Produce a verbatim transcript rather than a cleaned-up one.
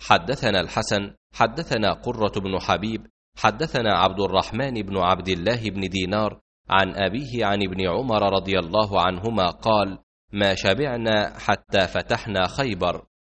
حدثنا الحسن حدثنا قرة بن حبيب حدثنا عبد الرحمن بن عبد الله بن دينار عن أبيه عن ابن عمر رضي الله عنهما قال: ما شبعنا حتى فتحنا خيبر.